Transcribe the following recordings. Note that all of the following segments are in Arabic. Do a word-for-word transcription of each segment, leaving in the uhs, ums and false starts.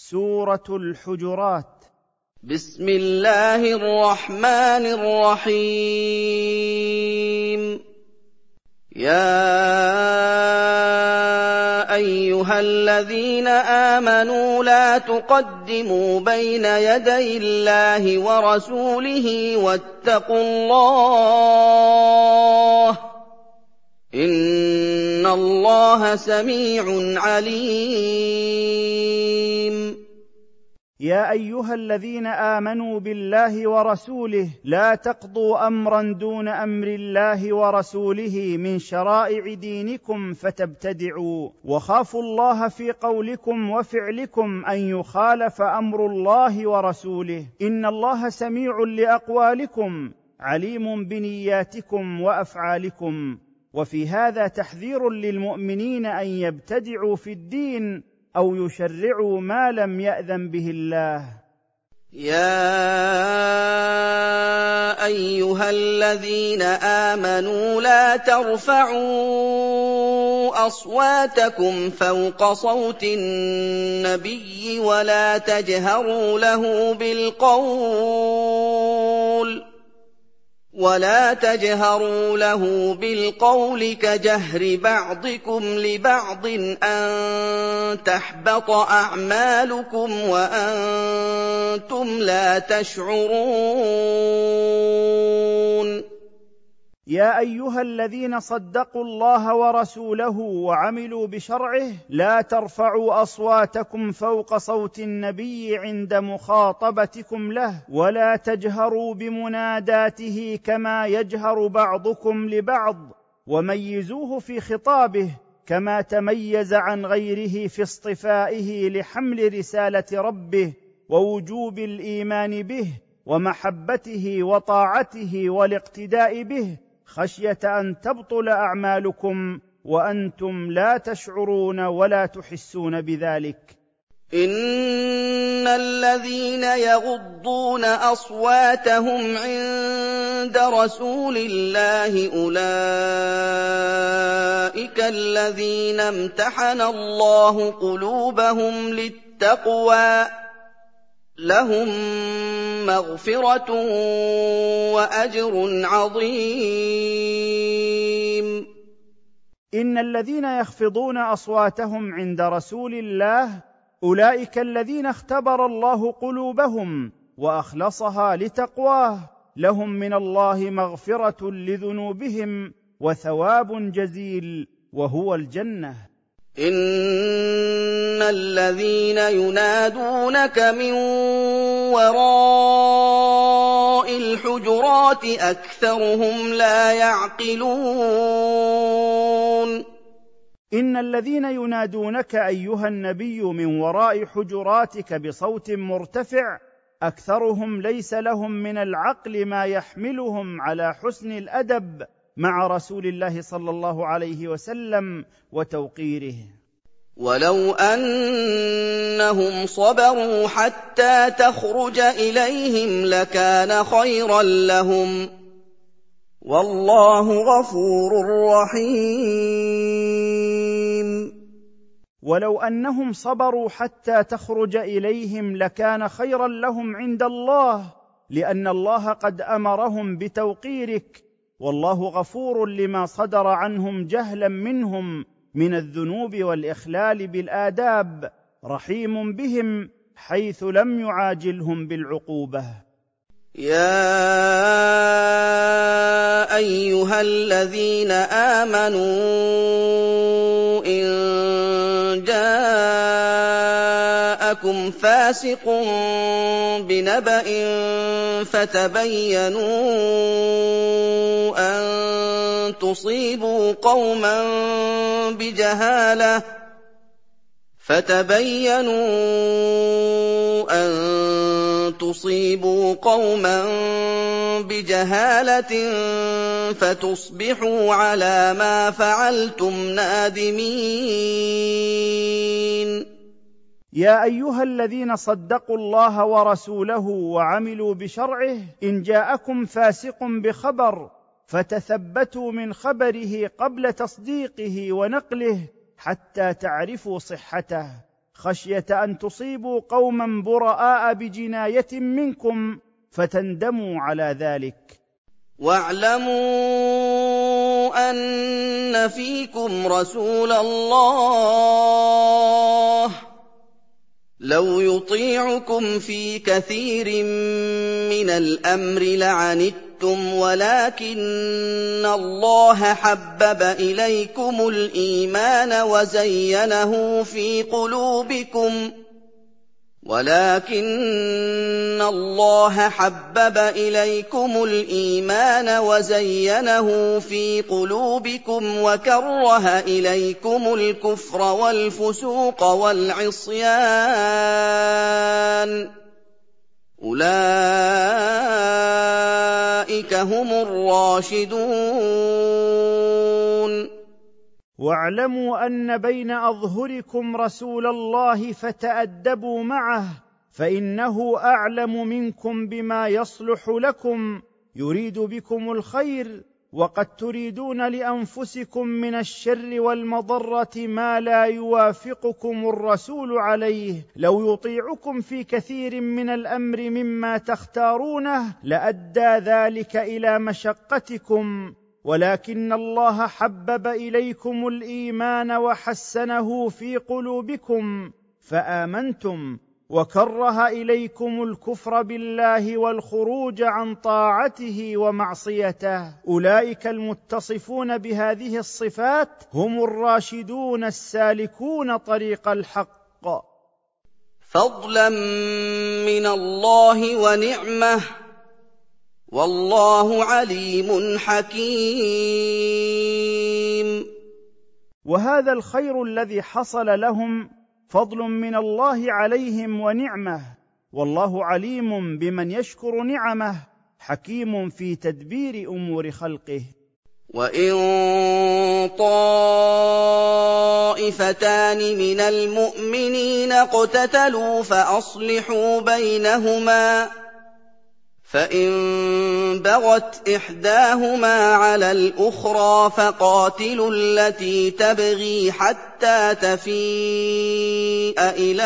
سورة الحجرات. بسم الله الرحمن الرحيم. يا أيها الذين آمنوا لا تقدموا بين يدي الله ورسوله واتقوا الله إن الله سميع عليم. يا أيها الذين آمنوا بالله ورسوله لا تقضوا أمرا دون أمر الله ورسوله من شرائع دينكم فتبتدعوا، وخافوا الله في قولكم وفعلكم أن يخالف أمر الله ورسوله، إن الله سميع لأقوالكم عليم بنياتكم وأفعالكم. وفي هذا تحذير للمؤمنين أن يبتدعوا في الدين أو يشرعوا ما لم يأذن به الله. يا أيها الذين آمنوا لا ترفعوا أصواتكم فوق صوت النبي ولا تجهروا له بالقول ولا تجهروا له بالقول كجهر بعضكم لبعض أن تحبط أعمالكم وأنتم لا تشعرون. يا أيها الذين صدقوا الله ورسوله وعملوا بشرعه لا ترفعوا أصواتكم فوق صوت النبي عند مخاطبتكم له، ولا تجهروا بمناداته كما يجهر بعضكم لبعض، وميزوه في خطابه كما تميز عن غيره في اصطفائه لحمل رسالة ربه ووجوب الإيمان به ومحبته وطاعته والاقتداء به، خشية أن تبطل أعمالكم وأنتم لا تشعرون ولا تحسون بذلك. إن الذين يغضون أصواتهم عند رسول الله أولئك الذين امتحن الله قلوبهم للتقوى لهم مغفرة وأجر عظيم. إن الذين يخفضون أصواتهم عند رسول الله أولئك الذين اختبر الله قلوبهم وأخلصها لتقواه، لهم من الله مغفرة لذنوبهم وثواب جزيل وهو الجنة. إن الذين ينادونك من وراء الحجرات أكثرهم لا يعقلون. إن الذين ينادونك أيها النبي من وراء حجراتك بصوت مرتفع أكثرهم ليس لهم من العقل ما يحملهم على حسن الأدب مع رسول الله صلى الله عليه وسلم وتوقيره. ولو أنهم صبروا حتى تخرج إليهم لكان خيرا لهم والله غفور رحيم. ولو أنهم صبروا حتى تخرج إليهم لكان خيرا لهم عند الله، لأن الله قد أمرهم بتوقيرك، والله غفور لما صدر عنهم جهلا منهم من الذنوب والإخلال بالآداب، رحيم بهم حيث لم يعاجلهم بالعقوبة. يا أيها الذين آمنوا إن جاءكم فاسق بنبأ فتبينوا أن تصيبوا قوما بجهالة فتبينوا أن تصيبوا قوما بجهالة فتصبحوا على ما فعلتم نادمين. يا أيها الذين صدقوا الله ورسوله وعملوا بشرعه إن جاءكم فاسق بخبر فتثبتوا من خبره قبل تصديقه ونقله حتى تعرفوا صحته، خشية أن تصيبوا قوما براء بجناية منكم فتندموا على ذلك. وَاعْلَمُوا أَنَّ فِيكُمْ رَسُولَ اللَّهِ لَوْ يُطِيعُكُمْ فِي كَثِيرٍ مِّنَ الْأَمْرِ لَعَنِتُّمْ وَلَٰكِنَّ اللَّهَ حَبَّبَ إِلَيْكُمُ الْإِيمَانَ وَزَيَّنَهُ فِي قُلُوبِكُمْ ولكن الله حبب إليكم الإيمان وزينه في قلوبكم وكره إليكم الكفر والفسوق والعصيان أولئك هم الراشدون. واعلموا أن بين أظهركم رسول الله فتأدبوا معه فإنه أعلم منكم بما يصلح لكم يريد بكم الخير وقد تريدون لأنفسكم من الشر والمضرة ما لا يوافقكم الرسول عليه. لو يطيعكم في كثير من الأمر مما تختارونه لأدى ذلك إلى مشقتكم ولكن الله حبب إليكم الإيمان وحسنه في قلوبكم فآمنتم وكره إليكم الكفر بالله والخروج عن طاعته ومعصيته. أولئك المتصفون بهذه الصفات هم الراشدون السالكون طريق الحق. فضلا من الله ونعمة والله عليم حكيم. وهذا الخير الذي حصل لهم فضل من الله عليهم ونعمه والله عليم بمن يشكر نعمه حكيم في تدبير أمور خلقه. وإن طائفتان من المؤمنين اقتتلوا فأصلحوا بينهما فإن بغت إحداهما على الأخرى فقاتلوا التي تبغي حتى تفيء إلى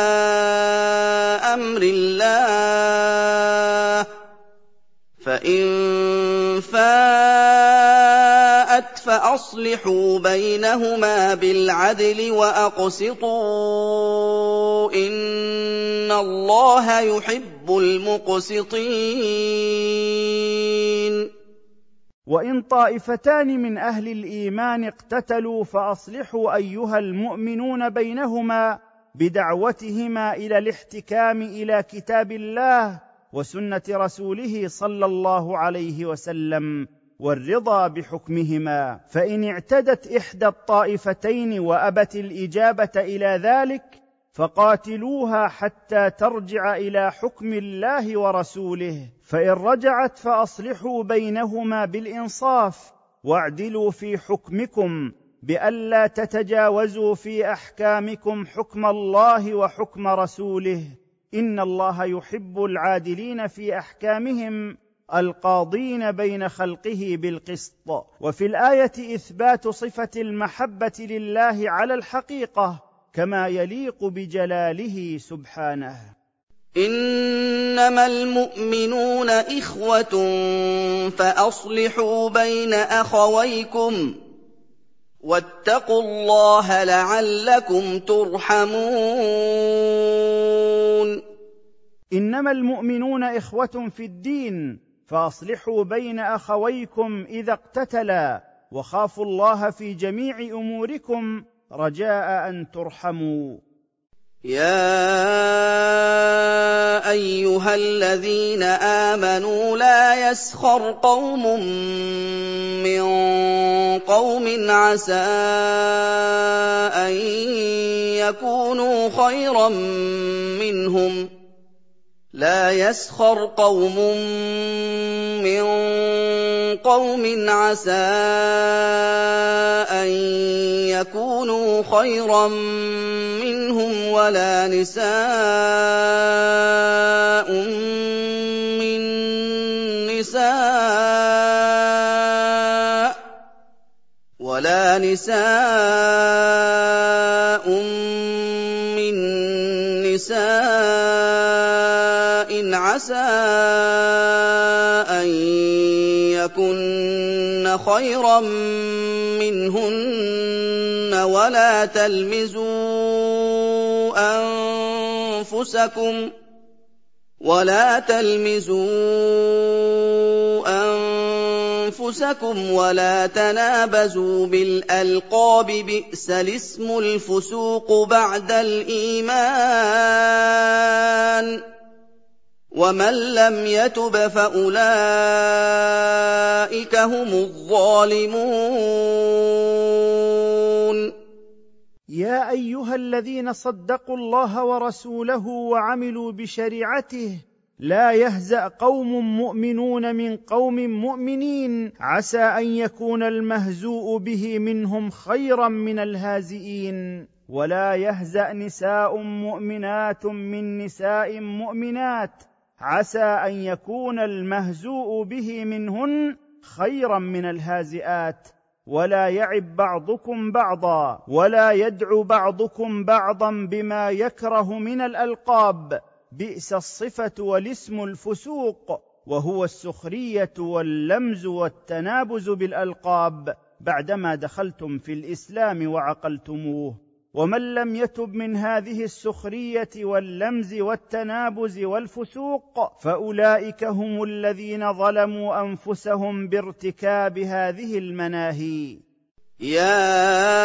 أمر الله فإن فاءت فأصلحوا بينهما بالعدل وأقسطوا إن الله يحب المقسطين. وإن طائفتان من أهل الإيمان اقتتلوا فأصلحوا أيها المؤمنون بينهما بدعوتهما إلى الاحتكام إلى كتاب الله وسنة رسوله صلى الله عليه وسلم والرضا بحكمهما. فإن اعتدت إحدى الطائفتين وأبت الإجابة إلى ذلك فقاتلوها حتى ترجع إلى حكم الله ورسوله فإن رجعت فأصلحوا بينهما بالإنصاف واعدلوا في حكمكم بألا تتجاوزوا في أحكامكم حكم الله وحكم رسوله إن الله يحب العادلين في أحكامهم القاضين بين خلقه بالقسط. وفي الآية إثبات صفة المحبة لله على الحقيقة كما يليق بجلاله سبحانه. إنما المؤمنون إخوة فأصلحوا بين أخويكم واتقوا الله لعلكم ترحمون. إنما المؤمنون إخوة في الدين فأصلحوا بين أخويكم إذا اقتتلا وخافوا الله في جميع أموركم رجاء أن ترحموا. يا أيها الذين آمنوا لا يسخر قوم من قوم عسى أن يكونوا خيرا منهم لا يسخر قوم من قوم عسى أن يكونوا خيرا منهم ولا نساء من نساء ولا نساء من نِسَاءٍ عَسَىٰ أَن يَكُنَّ خَيْرًا مِّنْهُنَّ وَلَا تَلْمِزُوا أَنفُسَكُمْ ولا تلمزوا أنفسكم ولا تنابزوا بالألقاب بئس الاسم الفسوق بعد الإيمان ومن لم يتب فأولئك هم الظالمون. يا أيها الذين صدقوا الله ورسوله وعملوا بشريعته لا يهزأ قوم مؤمنون من قوم مؤمنين عسى أن يكون المهزوء به منهم خيرا من الهازئين، ولا يهزأ نساء مؤمنات من نساء مؤمنات عسى أن يكون المهزوء به منهن خيرا من الهازئات، ولا يعب بعضكم بعضا ولا يدعو بعضكم بعضا بما يكره من الألقاب بئس الصفة والاسم الفسوق، وهو السخرية واللمز والتنابز بالألقاب بعدما دخلتم في الإسلام وعقلتموه. ومن لم يتب من هذه السخرية واللمز والتنابز والفسوق فأولئك هم الذين ظلموا أنفسهم بارتكاب هذه المناهي. يا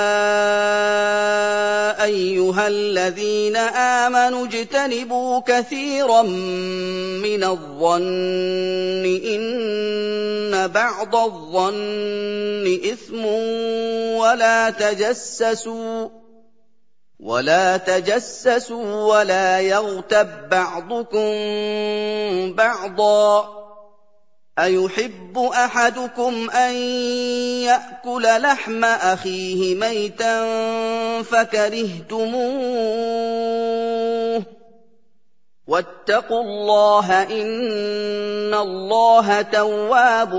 أيها الذين آمنوا اجتنبوا كثيرا من الظن إن بعض الظن إثم ولا تجسسوا ولا تجسسوا ولا يغتب بعضكم بعضا أيحب أحدكم أن يأكل لحم أخيه ميتا فكرهتموه واتقوا الله إن الله تواب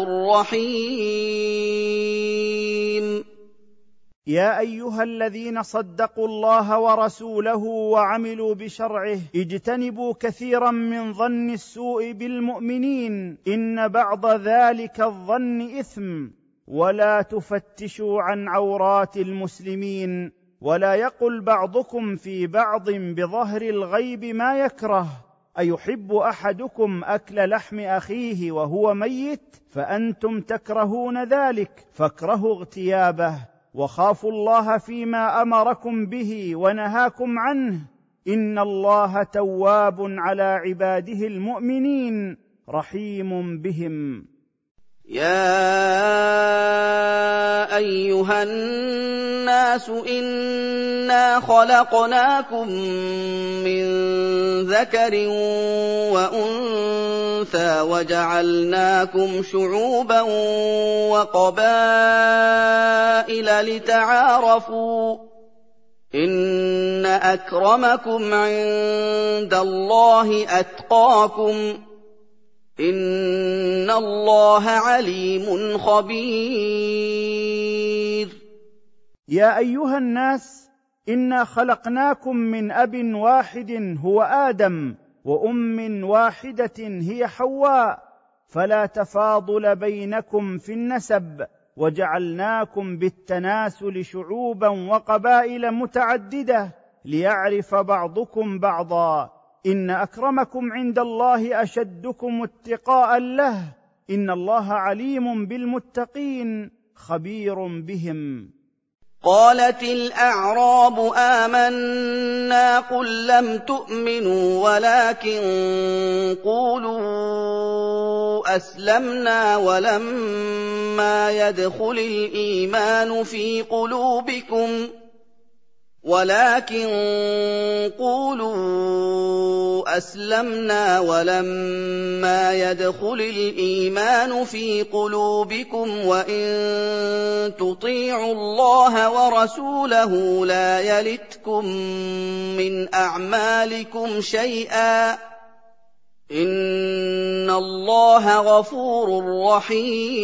رحيم. يا أيها الذين صدقوا الله ورسوله وعملوا بشرعه اجتنبوا كثيرا من ظن السوء بالمؤمنين إن بعض ذلك الظن إثم، ولا تفتشوا عن عورات المسلمين، ولا يقل بعضكم في بعض بظهر الغيب ما يكره. أيحب أحدكم أكل لحم أخيه وهو ميت فأنتم تكرهون ذلك فاكرهوا اغتيابه، وخافوا الله فيما أمركم به ونهاكم عنه إن الله تواب على عباده المؤمنين رحيم بهم. يا أيها الناس إنا خلقناكم من ذكر وأنثى وجعلناكم شعوبا وقبائل لتعارفوا إن أكرمكم عند الله أتقاكم إن الله عليم خبير. يا أيها الناس إنا خلقناكم من أب واحد هو آدم وأم واحدة هي حواء، فلا تفاضل بينكم في النسب، وجعلناكم بالتناسل شعوبا وقبائل متعددة ليعرف بعضكم بعضا إن أكرمكم عند الله أشدكم اتقاء له إن الله عليم بالمتقين خبير بهم. قالت الأعراب آمنا قل لم تؤمنوا ولكن قولوا أسلمنا ولما يدخل الإيمان في قلوبكم ولكن قولوا أسلمنا ولما يدخل الإيمان في قلوبكم وإن تطيعوا الله ورسوله لا يلتكم من أعمالكم شيئا إن الله غفور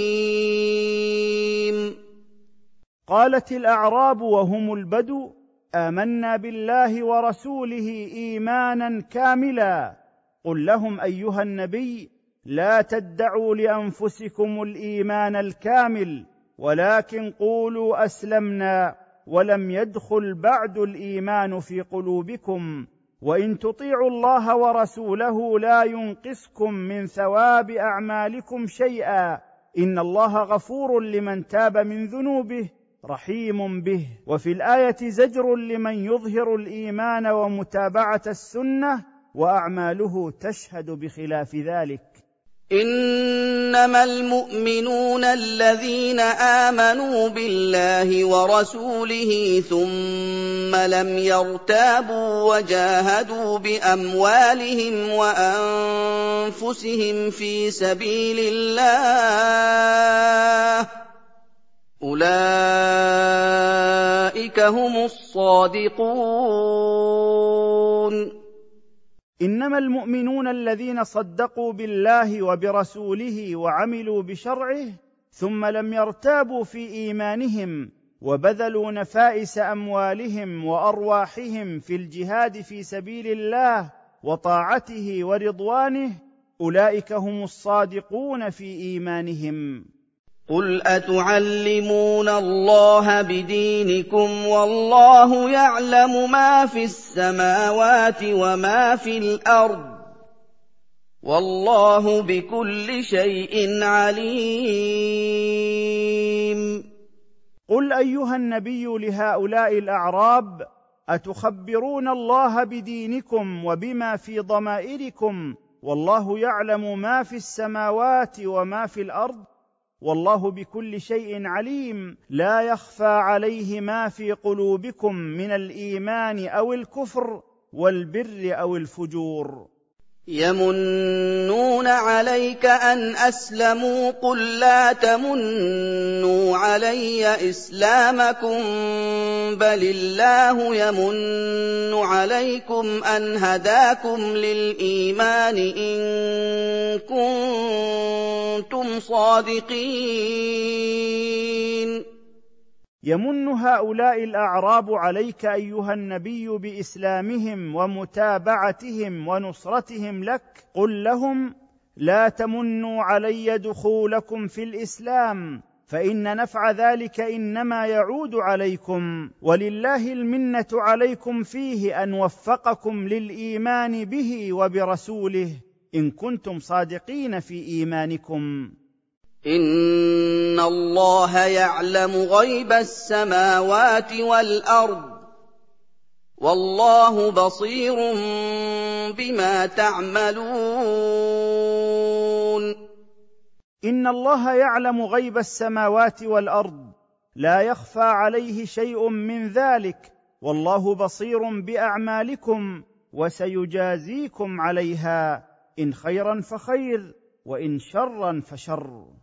رحيم. قالت الأعراب وهم البدو آمنا بالله ورسوله إيمانا كاملا. قل لهم أيها النبي: لا تدعوا لأنفسكم الإيمان الكامل، ولكن قولوا أسلمنا ولم يدخل بعد الإيمان في قلوبكم، وإن تطيعوا الله ورسوله لا ينقصكم من ثواب أعمالكم شيئا، إن الله غفور لمن تاب من ذنوبه رحيم به. وفي الآية زجر لمن يظهر الإيمان ومتابعة السنة وأعماله تشهد بخلاف ذلك. إنما المؤمنون الذين آمنوا بالله ورسوله ثم لم يرتابوا وجاهدوا بأموالهم وأنفسهم في سبيل الله، أولئك هم الصادقون. إنما المؤمنون الذين صدقوا بالله وبرسوله وعملوا بشرعه ثم لم يرتابوا في إيمانهم وبذلوا نفائس أموالهم وأرواحهم في الجهاد في سبيل الله وطاعته ورضوانه، أولئك هم الصادقون في إيمانهم. قل أتعلمون الله بدينكم والله يعلم ما في السماوات وما في الأرض، والله بكل شيء عليم. قل أيها النبي لهؤلاء الأعراب: أتخبرون الله بدينكم وبما في ضمائركم والله يعلم ما في السماوات وما في الأرض، والله بكل شيء عليم، لا يخفى عليه ما في قلوبكم من الإيمان أو الكفر والبر أو الفجور. يمنون عليك أن أسلموا، قل لا تمنوا علي إسلامكم بل الله يمن عليكم أن هداكم للإيمان إن كنتم صادقين. يمن هؤلاء الأعراب عليك أيها النبي بإسلامهم ومتابعتهم ونصرتهم لك، قل لهم: لا تمنوا علي دخولكم في الإسلام، فإن نفع ذلك إنما يعود عليكم، ولله المنة عليكم فيه أن وفقكم للإيمان به وبرسوله إن كنتم صادقين في إيمانكم. إن الله يعلم غيب السماوات والأرض، والله بصير بما تعملون. إن الله يعلم غيب السماوات والأرض، لا يخفى عليه شيء من ذلك، والله بصير بأعمالكم وسيجازيكم عليها، إن خيرا فخير وإن شرا فشر.